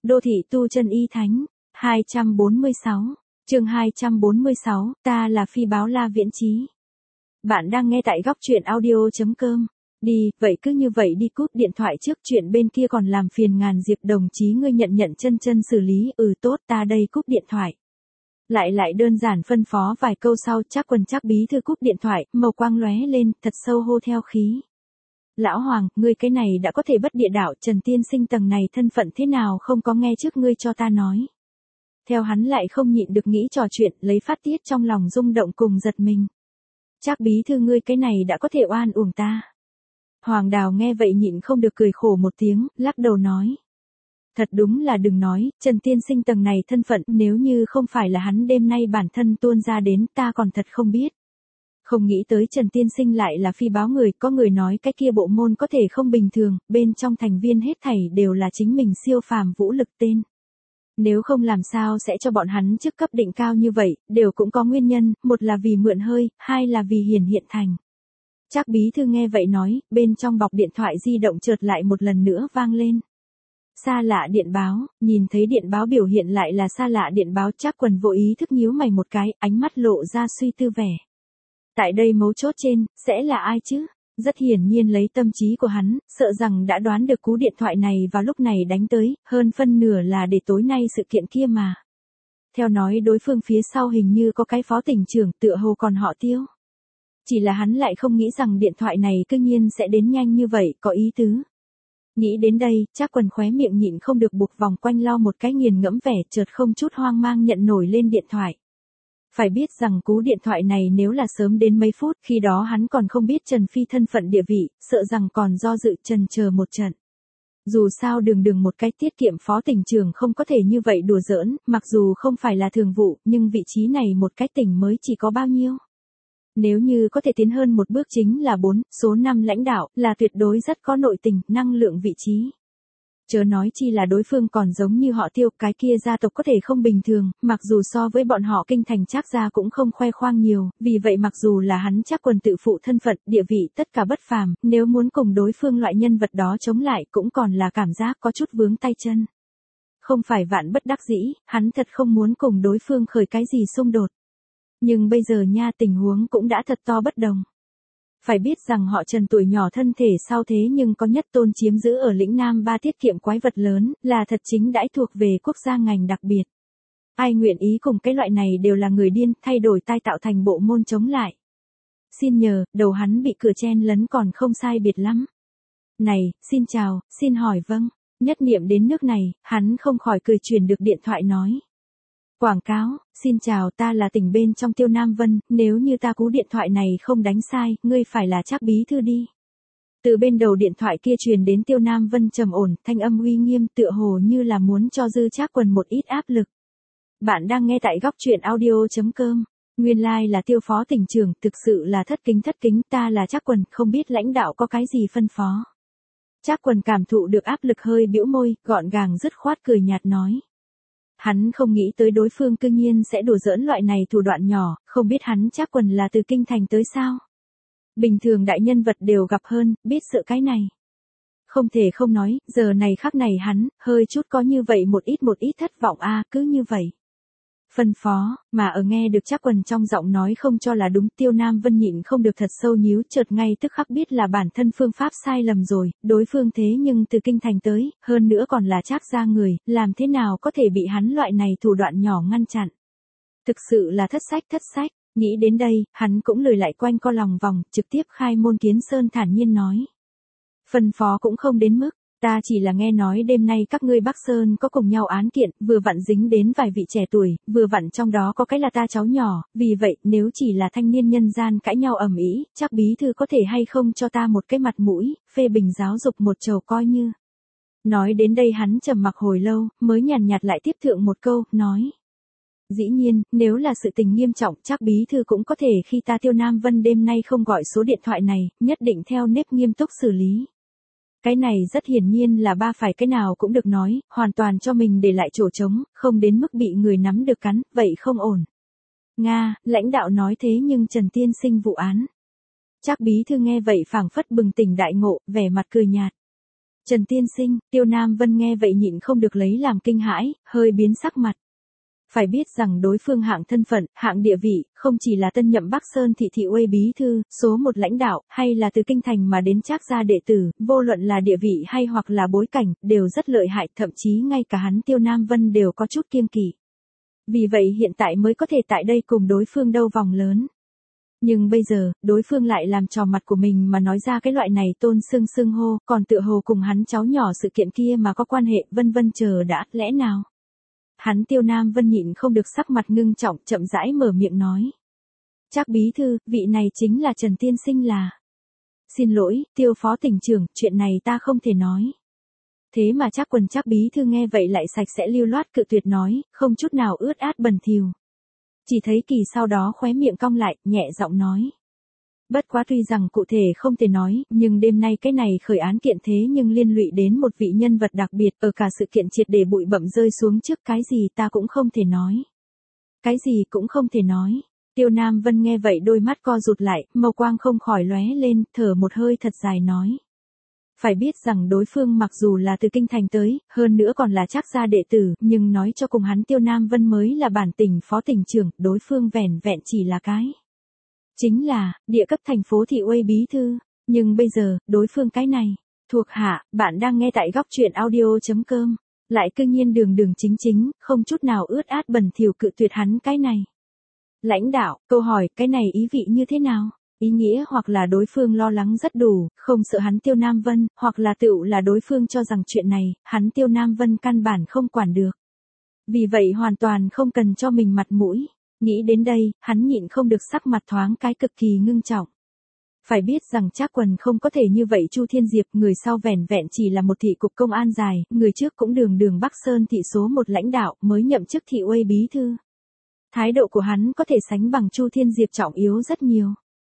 Đô thị tu chân y thánh, 246, chương 246, ta là phi báo La Viễn Chí. Bạn đang nghe tại góc truyện audio.com. Đi, vậy cứ như vậy đi, cúp điện thoại trước, chuyện bên kia còn làm phiền ngàn Diệp đồng chí ngươi nhận chân xử lý. Tốt, ta đây, cúp điện thoại. Lại đơn giản phân phó vài câu sau, Trác Quần Trác bí thư cúp điện thoại, màu quang lóe lên, thật sâu hô theo khí. Lão Hoàng, ngươi cái này đã có thể bất địa đạo, Trần Tiên Sinh tầng này thân phận thế nào không có nghe trước ngươi cho ta nói. Theo hắn lại không nhịn được nghĩ trò chuyện, lấy phát tiết trong lòng rung động cùng giật mình. Trác bí thư ngươi cái này đã có thể oan uổng ta. Hoàng Đào nghe vậy nhịn không được cười khổ một tiếng, lắc đầu nói. Thật đúng là đừng nói, Trần Tiên Sinh tầng này thân phận, nếu như không phải là hắn đêm nay bản thân tuôn ra đến, ta còn thật không biết. Không nghĩ tới Trần Tiên Sinh lại là phi báo người, có người nói cái kia bộ môn có thể không bình thường, bên trong thành viên hết thảy đều là chính mình siêu phàm vũ lực tên. Nếu không làm sao sẽ cho bọn hắn chức cấp định cao như vậy, đều cũng có nguyên nhân, một là vì mượn hơi, hai là vì hiển hiện thành. Trác bí thư nghe vậy nói, bên trong bọc điện thoại di động chợt lại một lần nữa vang lên. Xa lạ điện báo, nhìn thấy điện báo biểu hiện lại là xa lạ điện báo, Trác Quần vô ý thức nhíu mày một cái, ánh mắt lộ ra suy tư vẻ. Tại đây mấu chốt trên, sẽ là ai chứ? Rất hiển nhiên lấy tâm trí của hắn, sợ rằng đã đoán được cú điện thoại này vào lúc này đánh tới, hơn phân nửa là để tối nay sự kiện kia mà. Theo nói đối phương phía sau hình như có cái phó tỉnh trưởng, tựa hồ còn họ Tiêu. Chỉ là hắn lại không nghĩ rằng điện thoại này cư nhiên sẽ đến nhanh như vậy, có ý tứ. Nghĩ đến đây, Trác Quần khóe miệng nhịn không được buộc vòng quanh lau một cái nghiền ngẫm vẻ, chợt không chút hoang mang nhận nổi lên điện thoại. Phải biết rằng cú điện thoại này nếu là sớm đến mấy phút, khi đó hắn còn không biết Trần Phi thân phận địa vị, sợ rằng còn do dự chần chờ một trận. Dù sao đường một cái tiết kiệm phó tỉnh trưởng không có thể như vậy đùa giỡn, mặc dù không phải là thường vụ, nhưng vị trí này một cái tỉnh mới chỉ có bao nhiêu. Nếu như có thể tiến hơn một bước chính là 4, số 5 lãnh đạo, là tuyệt đối rất có nội tình, năng lượng vị trí. Chớ nói chi là đối phương còn giống như họ Tiêu, cái kia gia tộc có thể không bình thường, mặc dù so với bọn họ kinh thành Trác gia cũng không khoe khoang nhiều, vì vậy mặc dù là hắn Trác Quần tự phụ thân phận, địa vị tất cả bất phàm, nếu muốn cùng đối phương loại nhân vật đó chống lại cũng còn là cảm giác có chút vướng tay chân. Không phải vạn bất đắc dĩ, hắn thật không muốn cùng đối phương khởi cái gì xung đột. Nhưng bây giờ nha, tình huống cũng đã thật to bất đồng. Phải biết rằng họ Trần tuổi nhỏ thân thể sau thế nhưng có nhất tôn chiếm giữ ở lĩnh Nam Ba tiết kiệm quái vật lớn, là thật chính đãi thuộc về quốc gia ngành đặc biệt. Ai nguyện ý cùng cái loại này đều là người điên, thay đổi tai tạo thành bộ môn chống lại. Xin nhờ, đầu hắn bị cửa chen lấn còn không sai biệt lắm. Này, xin chào, xin hỏi vâng. Nhất niệm đến nước này, hắn không khỏi cười truyền được điện thoại nói. Quảng cáo, xin chào, ta là tỉnh bên trong Tiêu Nam Vân, nếu như ta cú điện thoại này không đánh sai, ngươi phải là Trác bí thư đi. Từ bên đầu điện thoại kia truyền đến Tiêu Nam Vân trầm ổn, thanh âm uy nghiêm, tựa hồ như là muốn cho dư Trác Quần một ít áp lực. Bạn đang nghe tại góc truyện audio.com. Nguyên lai là Tiêu phó tỉnh trưởng, thực sự là thất kính, ta là Trác Quần, không biết lãnh đạo có cái gì phân phó. Trác Quần cảm thụ được áp lực hơi bĩu môi, gọn gàng dứt khoát cười nhạt nói. Hắn không nghĩ tới đối phương cư nhiên sẽ đùa giỡn loại này thủ đoạn nhỏ, không biết hắn Trác Quần là từ kinh thành tới sao. Bình thường đại nhân vật đều gặp hơn, biết sợ cái này. Không thể không nói, giờ này khắc này hắn, hơi chút có như vậy một ít thất vọng cứ như vậy. Phân phó, mà ở nghe được Trác Quần trong giọng nói không cho là đúng, Tiêu Nam Vân nhịn không được thật sâu nhíu, chợt ngay tức khắc biết là bản thân phương pháp sai lầm rồi, đối phương thế nhưng từ kinh thành tới, hơn nữa còn là Trác gia người, làm thế nào có thể bị hắn loại này thủ đoạn nhỏ ngăn chặn. Thực sự là thất sách, nghĩ đến đây, hắn cũng lười lại quanh co lòng vòng, trực tiếp khai môn kiến sơn thản nhiên nói. Phân phó cũng không đến mức. Ta chỉ là nghe nói đêm nay các ngươi Bắc Sơn có cùng nhau án kiện, vừa vặn dính đến vài vị trẻ tuổi, vừa vặn trong đó có cái là ta cháu nhỏ, vì vậy nếu chỉ là thanh niên nhân gian cãi nhau ầm ĩ, chắc bí thư có thể hay không cho ta một cái mặt mũi, phê bình giáo dục một trầu coi như. Nói đến đây hắn trầm mặc hồi lâu, mới nhàn nhạt lại tiếp thượng một câu, nói. Dĩ nhiên, nếu là sự tình nghiêm trọng, chắc bí thư cũng có thể khi ta Tiêu Nam Vân đêm nay không gọi số điện thoại này, nhất định theo nếp nghiêm túc xử lý. Cái này rất hiển nhiên là ba phải cái nào cũng được nói, hoàn toàn cho mình để lại chỗ trống, không đến mức bị người nắm được cắn, vậy không ổn. Nga, lãnh đạo nói thế nhưng Trần Tiên Sinh vụ án. Trác bí thư nghe vậy phảng phất bừng tỉnh đại ngộ, vẻ mặt cười nhạt. Trần tiên sinh, Tiêu Nam Vân nghe vậy nhịn không được lấy làm kinh hãi, hơi biến sắc mặt. Phải biết rằng đối phương hạng thân phận, hạng địa vị, không chỉ là tân nhậm Bắc Sơn thị thị uy bí thư, số một lãnh đạo, hay là từ kinh thành mà đến Trác gia đệ tử, vô luận là địa vị hay hoặc là bối cảnh, đều rất lợi hại, thậm chí ngay cả hắn Tiêu Nam Vân đều có chút kiêng kỵ. Vì vậy hiện tại mới có thể tại đây cùng đối phương đấu vòng lớn. Nhưng bây giờ, đối phương lại làm trò mặt của mình mà nói ra cái loại này tôn xưng hô, còn tựa hồ cùng hắn cháu nhỏ sự kiện kia mà có quan hệ, vân vân chờ đã, lẽ nào? Hắn Tiêu Nam Vân nhịn không được sắc mặt ngưng trọng, chậm rãi mở miệng nói. Trác bí thư, vị này chính là Trần tiên sinh là. Xin lỗi, Tiêu phó tỉnh trưởng, chuyện này ta không thể nói. Thế mà Trác bí thư nghe vậy lại sạch sẽ lưu loát cự tuyệt nói, không chút nào ướt át bẩn thỉu. Chỉ thấy Kỳ sau đó khóe miệng cong lại, nhẹ giọng nói. Bất quá tuy rằng cụ thể không thể nói, nhưng đêm nay cái này khởi án kiện thế nhưng liên lụy đến một vị nhân vật đặc biệt, ở cả sự kiện triệt để bụi bặm rơi xuống trước, cái gì ta cũng không thể nói. Cái gì cũng không thể nói. Tiêu Nam Vân nghe vậy đôi mắt co rụt lại, màu quang không khỏi lóe lên, thở một hơi thật dài nói. Phải biết rằng đối phương mặc dù là từ kinh thành tới, hơn nữa còn là Trác gia đệ tử, nhưng nói cho cùng hắn Tiêu Nam Vân mới là bản tỉnh phó tỉnh trưởng, đối phương vẻn vẹn chỉ là cái. Chính là, địa cấp thành phố thị uy bí thư, nhưng bây giờ, đối phương cái này, thuộc hạ, bạn đang nghe tại góc truyện audio.com, lại cư nhiên đường chính, không chút nào ướt át bẩn thỉu cự tuyệt hắn cái này. Lãnh đạo, câu hỏi, cái này ý vị như thế nào? Ý nghĩa hoặc là đối phương lo lắng rất đủ, không sợ hắn Tiêu Nam Vân, hoặc là tựu là đối phương cho rằng chuyện này, hắn Tiêu Nam Vân căn bản không quản được. Vì vậy hoàn toàn không cần cho mình mặt mũi. Nghĩ đến đây, hắn nhịn không được sắc mặt thoáng cái cực kỳ ngưng trọng. Phải biết rằng Trác Quần không có thể như vậy Chu Thiên Diệp, người sau vẻn vẹn chỉ là một thị cục công an dài, người trước cũng đường Bắc Sơn thị số một lãnh đạo, mới nhậm chức thị uy bí thư. Thái độ của hắn có thể sánh bằng Chu Thiên Diệp trọng yếu rất nhiều.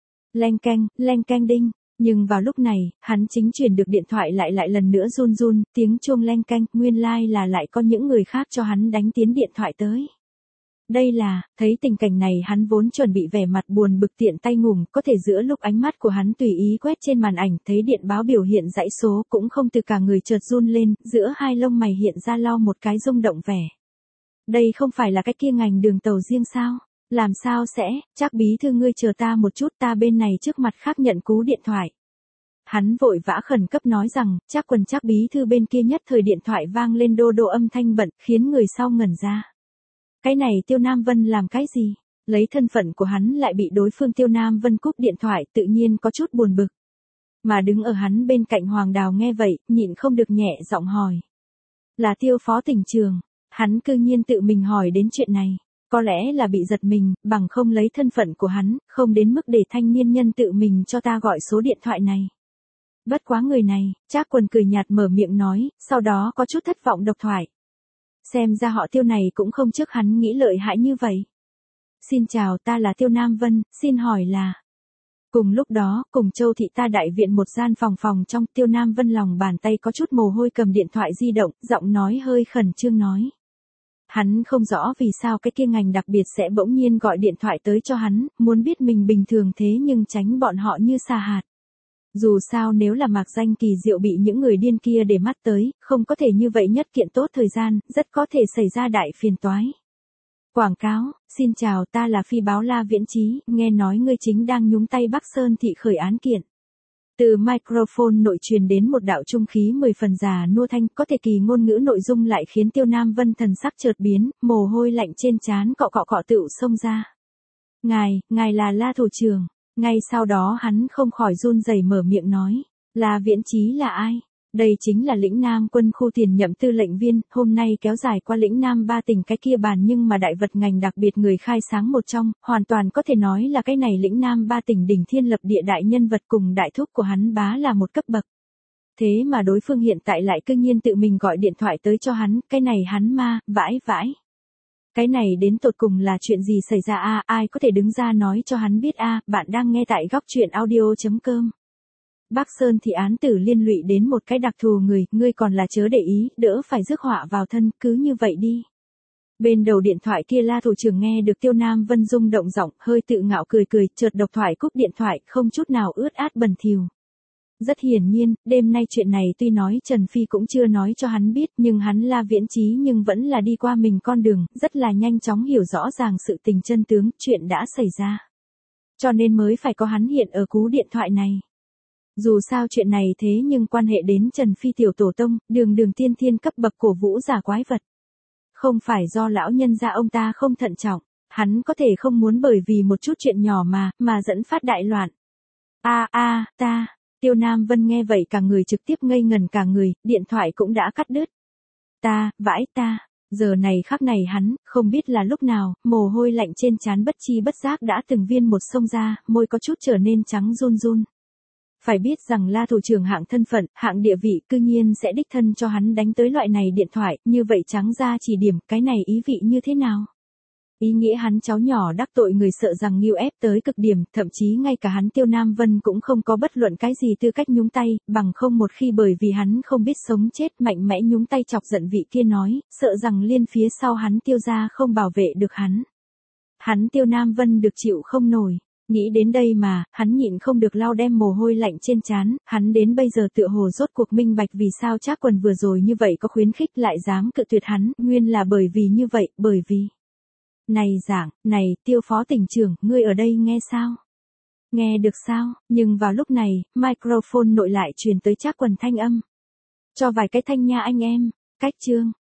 Leng keng đinh. Nhưng vào lúc này, hắn chính truyền được điện thoại lại lần nữa run, tiếng chuông leng keng, nguyên lai là lại có những người khác cho hắn đánh tiến điện thoại tới. Đây là, thấy tình cảnh này hắn vốn chuẩn bị vẻ mặt buồn bực tiện tay ngủm, có thể giữa lúc ánh mắt của hắn tùy ý quét trên màn ảnh, thấy điện báo biểu hiện dãy số cũng không từ cả người chợt run lên, giữa hai lông mày hiện ra lo một cái rung động vẻ. Đây không phải là cái kia ngành đường tàu riêng sao? Làm sao sẽ, Trác bí thư ngươi chờ ta một chút, ta bên này trước mặt khác nhận cú điện thoại. Hắn vội vã khẩn cấp nói rằng, Trác bí thư bên kia nhất thời điện thoại vang lên đô âm thanh bận, khiến người sau ngẩn ra. Cái này Tiêu Nam Vân làm cái gì? Lấy thân phận của hắn lại bị đối phương Tiêu Nam Vân cúp điện thoại, tự nhiên có chút buồn bực. Mà đứng ở hắn bên cạnh Hoàng Đào nghe vậy, nhịn không được nhẹ giọng hỏi. Là Tiêu phó tỉnh trường, hắn cư nhiên tự mình hỏi đến chuyện này. Có lẽ là bị giật mình, bằng không lấy thân phận của hắn, không đến mức để thanh niên nhân tự mình cho ta gọi số điện thoại này. Bất quá người này, Trác Quần cười nhạt mở miệng nói, sau đó có chút thất vọng độc thoại. Xem ra họ Tiêu này cũng không trước hắn nghĩ lợi hại như vậy. Xin chào, ta là Tiêu Nam Vân, xin hỏi là. Cùng lúc đó, cùng Châu thị ta đại viện một gian phòng trong, Tiêu Nam Vân lòng bàn tay có chút mồ hôi cầm điện thoại di động, giọng nói hơi khẩn trương nói. Hắn không rõ vì sao cái kia ngành đặc biệt sẽ bỗng nhiên gọi điện thoại tới cho hắn, muốn biết mình bình thường thế nhưng tránh bọn họ như sa hạt. Dù sao nếu là mạc danh kỳ diệu bị những người điên kia để mắt tới, không có thể như vậy nhất kiện tốt thời gian, rất có thể xảy ra đại phiền toái. Quảng cáo, xin chào, ta là phi báo La Viễn Chí, nghe nói ngươi chính đang nhúng tay Bắc Sơn thị khởi án kiện. Từ microphone nội truyền đến một đạo trung khí 10 phần già nua thanh, có thể kỳ ngôn ngữ nội dung lại khiến Tiêu Nam Vân thần sắc chợt biến, mồ hôi lạnh trên trán cọ tựu xông ra. Ngài là La thủ trưởng. Ngay sau đó hắn không khỏi run rẩy mở miệng nói, La Viễn Chí là ai? Đây chính là lĩnh Nam quân khu tiền nhậm tư lệnh viên, hôm nay kéo dài qua lĩnh Nam 3 tỉnh cái kia bàn nhưng mà đại vật ngành đặc biệt người khai sáng một trong, hoàn toàn có thể nói là cái này lĩnh Nam 3 tỉnh đỉnh thiên lập địa đại nhân vật cùng đại thúc của hắn bá là một cấp bậc. Thế mà đối phương hiện tại lại cư nhiên tự mình gọi điện thoại tới cho hắn, cái này hắn vãi. Cái này đến tột cùng là chuyện gì xảy ra ai có thể đứng ra nói cho hắn biết bạn đang nghe tại góc truyện audio.com. Bắc Sơn thì án tử liên lụy đến một cái đặc thù người, ngươi còn là chớ để ý, đỡ phải rước họa vào thân, cứ như vậy đi. Bên đầu điện thoại kia La thủ trưởng nghe được Tiêu Nam Vân rung động giọng, hơi tự ngạo cười, chợt độc thoại cúp điện thoại, không chút nào ướt át bẩn thỉu. Rất hiển nhiên, đêm nay chuyện này tuy nói Trần Phi cũng chưa nói cho hắn biết, nhưng hắn La Viễn Chí nhưng vẫn là đi qua mình con đường, rất là nhanh chóng hiểu rõ ràng sự tình chân tướng, chuyện đã xảy ra. Cho nên mới phải có hắn hiện ở cú điện thoại này. Dù sao chuyện này thế nhưng quan hệ đến Trần Phi tiểu tổ tông, đường tiên thiên cấp bậc cổ vũ giả quái vật. Không phải do lão nhân gia ông ta không thận trọng, hắn có thể không muốn bởi vì một chút chuyện nhỏ mà dẫn phát đại loạn. Ta, Tiêu Nam Vân nghe vậy cả người trực tiếp ngây ngần cả người, điện thoại cũng đã cắt đứt. Ta, giờ này khắc này hắn, không biết là lúc nào, mồ hôi lạnh trên trán bất chi bất giác đã từng viên một xông ra, môi có chút trở nên trắng run. Phải biết rằng La thủ trưởng hạng thân phận, hạng địa vị cư nhiên sẽ đích thân cho hắn đánh tới loại này điện thoại, như vậy trắng ra chỉ điểm, cái này ý vị như thế nào? Ý nghĩa hắn cháu nhỏ đắc tội người sợ rằng nghiêu ép tới cực điểm, thậm chí ngay cả hắn Tiêu Nam Vân cũng không có bất luận cái gì tư cách nhúng tay, bằng không một khi bởi vì hắn không biết sống chết mạnh mẽ nhúng tay chọc giận vị kia nói, sợ rằng liên phía sau hắn Tiêu gia không bảo vệ được hắn. Hắn Tiêu Nam Vân được chịu không nổi. Nghĩ đến đây mà, hắn nhịn không được lau đem mồ hôi lạnh trên trán, hắn đến bây giờ tựa hồ rốt cuộc minh bạch vì sao Trác Quần vừa rồi như vậy có khuyến khích lại dám cự tuyệt hắn, nguyên là bởi vì như vậy, bởi vì... Này, Tiêu phó tỉnh trưởng, ngươi ở đây nghe sao? Nghe được sao? Nhưng vào lúc này, microphone nội lại truyền tới Trác Quần thanh âm. Cho vài cái thanh nha anh em, cách chương.